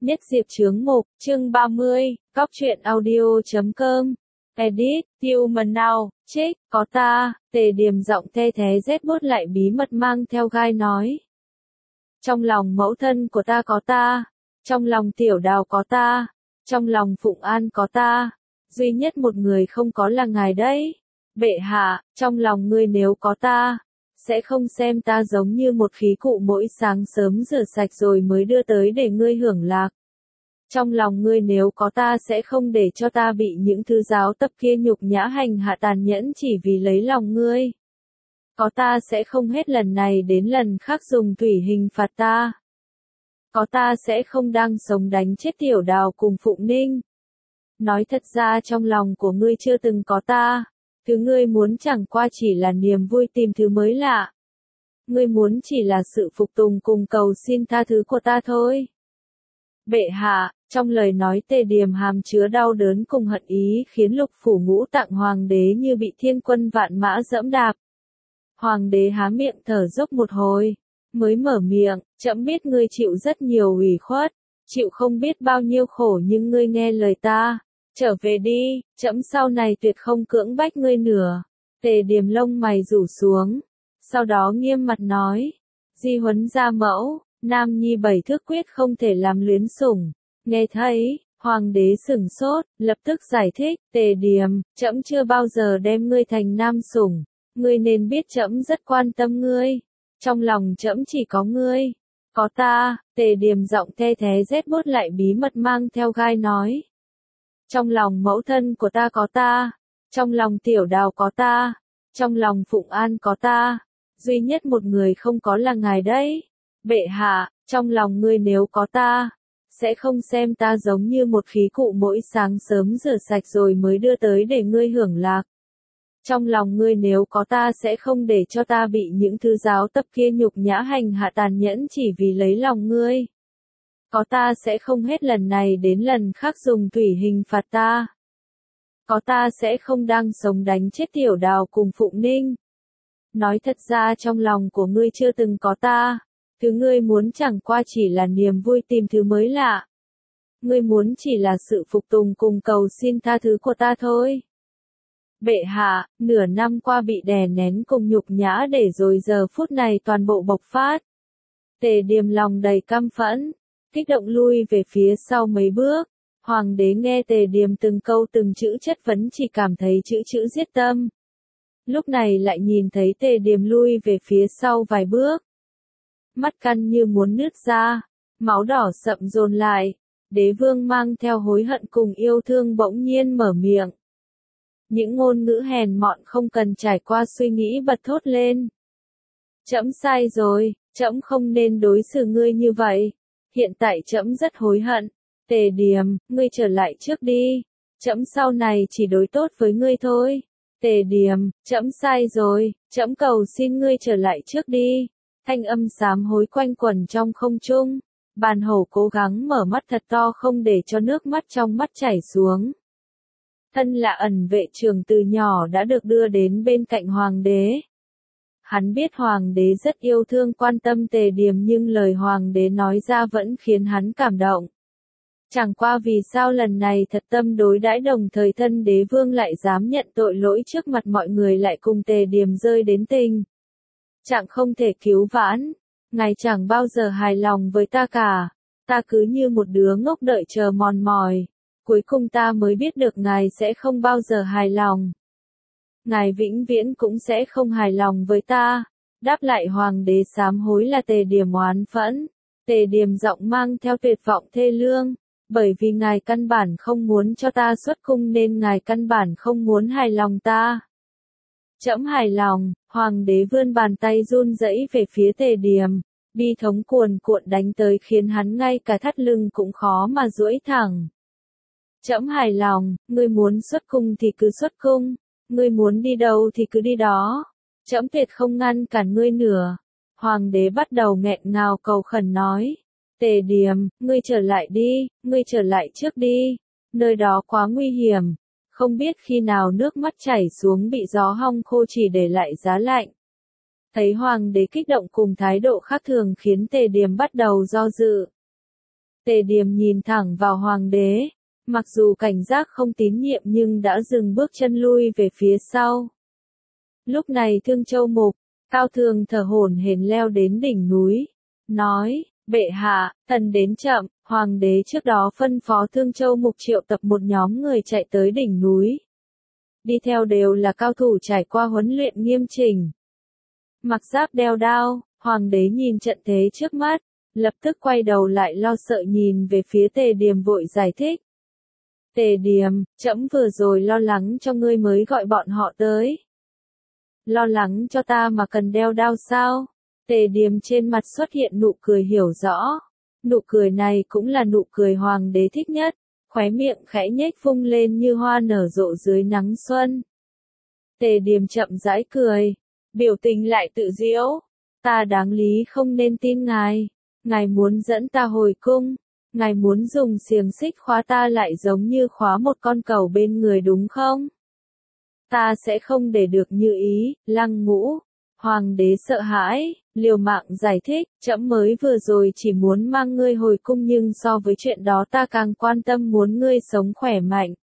Nhất Diệp Chướng Mục, chương 30, Cóc truyện audio.com. Edit, Tiêu Mần Nào, Trích, có ta, Tề Điềm giọng the thế rét buốt lại bí mật mang theo gai nói. Trong lòng mẫu thân của ta có ta, trong lòng Tiểu Đào có ta, trong lòng Phụng An có ta, duy nhất một người không có là ngài đấy. Bệ hạ, trong lòng ngươi nếu có ta, sẽ không xem ta giống như một khí cụ mỗi sáng sớm rửa sạch rồi mới đưa tới để ngươi hưởng lạc. Trong lòng ngươi nếu có ta sẽ không để cho ta bị những thứ giáo tập kia nhục nhã hành hạ tàn nhẫn chỉ vì lấy lòng ngươi. Có ta sẽ không hết lần này đến lần khác dùng thủy hình phạt ta. Có ta sẽ không đang sống đánh chết Tiểu Đào cùng Phụng Ninh. Nói thật ra trong lòng của ngươi chưa từng có ta. Thứ ngươi muốn chẳng qua chỉ là niềm vui tìm thứ mới lạ. Ngươi muốn chỉ là sự phục tùng cùng cầu xin tha thứ của ta thôi. Bệ hạ, trong lời nói Tề Điềm hàm chứa đau đớn cùng hận ý khiến Lục Phủ Ngũ Tạng Hoàng đế như bị thiên quân vạn mã dẫm đạp. Hoàng đế há miệng thở dốc một hồi, mới mở miệng, trẫm biết ngươi chịu rất nhiều ủy khuất, chịu không biết bao nhiêu khổ nhưng ngươi nghe lời ta. Trở về đi, trẫm sau này tuyệt không cưỡng bách ngươi nữa. Tề Điềm lông mày rủ xuống, sau đó nghiêm mặt nói, di huấn gia mẫu, nam nhi 7 thước quyết không thể làm luyến sủng. Nghe thấy, hoàng đế sửng sốt, lập tức giải thích, Tề Điềm, trẫm chưa bao giờ đem ngươi thành nam sủng, ngươi nên biết trẫm rất quan tâm ngươi, trong lòng trẫm chỉ có ngươi, có ta. Tề Điềm giọng the thế rét buốt lại bí mật mang theo gai nói. Trong lòng mẫu thân của ta có ta, trong lòng Tiểu Đào có ta, trong lòng Phụng An có ta, duy nhất một người không có là ngài đấy. Bệ hạ, trong lòng ngươi nếu có ta, sẽ không xem ta giống như một khí cụ mỗi sáng sớm rửa sạch rồi mới đưa tới để ngươi hưởng lạc. Trong lòng ngươi nếu có ta sẽ không để cho ta bị những thứ giáo tập kia nhục nhã hành hạ tàn nhẫn chỉ vì lấy lòng ngươi. Có ta sẽ không hết lần này đến lần khác dùng thủy hình phạt ta. Có ta sẽ không đang sống đánh chết Tiểu Đào cùng Phụng Ninh. Nói thật ra trong lòng của ngươi chưa từng có ta. Thứ ngươi muốn chẳng qua chỉ là niềm vui tìm thứ mới lạ. Ngươi muốn chỉ là sự phục tùng cùng cầu xin tha thứ của ta thôi. Bệ hạ, nửa năm qua bị đè nén cùng nhục nhã để rồi giờ phút này toàn bộ bộc phát. Tề Điềm lòng đầy căm phẫn, kích động lui về phía sau mấy bước. Hoàng đế nghe Tề Điềm từng câu từng chữ chất vấn chỉ cảm thấy chữ giết tâm. Lúc này lại nhìn thấy Tề Điềm lui về phía sau vài bước. Mắt căn như muốn nứt ra, máu đỏ sậm dồn lại, đế vương mang theo hối hận cùng yêu thương bỗng nhiên mở miệng. Những ngôn ngữ hèn mọn không cần trải qua suy nghĩ bật thốt lên. Trẫm sai rồi, trẫm không nên đối xử ngươi như vậy. Hiện tại trẫm rất hối hận. Tề Điềm, ngươi trở lại trước đi. Trẫm sau này chỉ đối tốt với ngươi thôi. Tề Điềm, trẫm sai rồi, trẫm cầu xin ngươi trở lại trước đi. Thanh âm sám hối quanh quẩn trong không trung. Bàn hổ cố gắng mở mắt thật to không để cho nước mắt trong mắt chảy xuống. Thân là ẩn vệ trưởng từ nhỏ đã được đưa đến bên cạnh hoàng đế. Hắn biết hoàng đế rất yêu thương quan tâm Tề Điềm nhưng lời hoàng đế nói ra vẫn khiến hắn cảm động. Chẳng qua vì sao lần này thật tâm đối đãi đồng thời thân đế vương lại dám nhận tội lỗi trước mặt mọi người lại cùng Tề Điềm rơi đến tình. Chẳng không thể cứu vãn, ngài chẳng bao giờ hài lòng với ta cả, ta cứ như một đứa ngốc đợi chờ mòn mỏi, cuối cùng ta mới biết được ngài sẽ không bao giờ hài lòng. Ngài vĩnh viễn cũng sẽ không hài lòng với ta. Đáp lại hoàng đế sám hối là Tề Điềm oán phẫn. Tề Điềm giọng mang theo tuyệt vọng thê lương. Bởi vì ngài căn bản không muốn cho ta xuất cung nên ngài căn bản không muốn hài lòng ta. Trẫm hài lòng. Hoàng đế vươn bàn tay run rẩy về phía Tề Điềm. Bi thống cuồn cuộn đánh tới khiến hắn ngay cả thắt lưng cũng khó mà duỗi thẳng. Trẫm hài lòng, ngươi muốn xuất cung thì cứ xuất cung. Ngươi muốn đi đâu thì cứ đi đó. Trẫm tuyệt không ngăn cản ngươi nữa. Hoàng đế bắt đầu nghẹn ngào cầu khẩn nói. Tề Điềm, ngươi trở lại đi, ngươi trở lại trước đi. Nơi đó quá nguy hiểm. Không biết khi nào nước mắt chảy xuống bị gió hong khô chỉ để lại giá lạnh. Thấy hoàng đế kích động cùng thái độ khác thường khiến Tề Điềm bắt đầu do dự. Tề Điềm nhìn thẳng vào hoàng đế, mặc dù cảnh giác không tín nhiệm nhưng đã dừng bước chân lui về phía sau. Lúc này Thương Châu Mục, Cao Thường thở hổn hển leo đến đỉnh núi, nói, bệ hạ, thần đến chậm, hoàng đế trước đó phân phó Thương Châu Mục triệu tập một nhóm người chạy tới đỉnh núi. Đi theo đều là cao thủ trải qua huấn luyện nghiêm chỉnh. Mặc giáp đeo đao, hoàng đế nhìn trận thế trước mắt, lập tức quay đầu lại lo sợ nhìn về phía Tề Điềm vội giải thích. Tề Điềm, trẫm vừa rồi lo lắng cho ngươi mới gọi bọn họ tới. Lo lắng cho ta mà cần đeo đao sao? Tề Điềm trên mặt xuất hiện nụ cười hiểu rõ. Nụ cười này cũng là nụ cười hoàng đế thích nhất, khóe miệng khẽ nhếch vung lên như hoa nở rộ dưới nắng xuân. Tề Điềm chậm rãi cười, biểu tình lại tự giễu. Ta đáng lý không nên tin ngài. Ngài muốn dẫn ta hồi cung. Ngài muốn dùng xiềng xích khóa ta lại giống như khóa một con cẩu bên người đúng không? Ta sẽ không để được như ý, Lăng Ngũ. Hoàng đế sợ hãi, liều mạng giải thích, trẫm mới vừa rồi chỉ muốn mang ngươi hồi cung nhưng so với chuyện đó ta càng quan tâm muốn ngươi sống khỏe mạnh.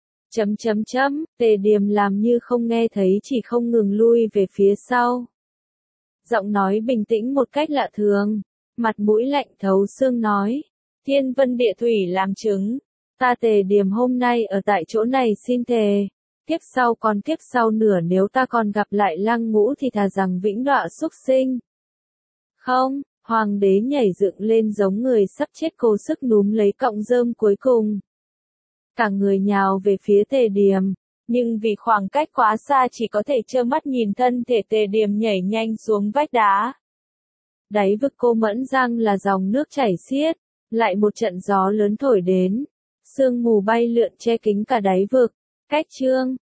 Tề Điềm làm như không nghe thấy chỉ không ngừng lui về phía sau. Giọng nói bình tĩnh một cách lạ thường, mặt mũi lạnh thấu xương nói, thiên vân địa thủy làm chứng, ta Tề Điềm hôm nay ở tại chỗ này xin thề. Kiếp sau còn kiếp sau nữa nếu ta còn gặp lại Lăng Ngũ thì thà rằng vĩnh đọa súc sinh. Không, hoàng đế nhảy dựng lên giống người sắp chết cố sức núm lấy cọng rơm cuối cùng. Cả người nhào về phía Tề Điềm, nhưng vì khoảng cách quá xa chỉ có thể trơ mắt nhìn thân thể Tề Điềm nhảy nhanh xuống vách đá. Đáy vực Cô Mẫn Giang là dòng nước chảy xiết, lại một trận gió lớn thổi đến, sương mù bay lượn che kín cả đáy vực. Cách chương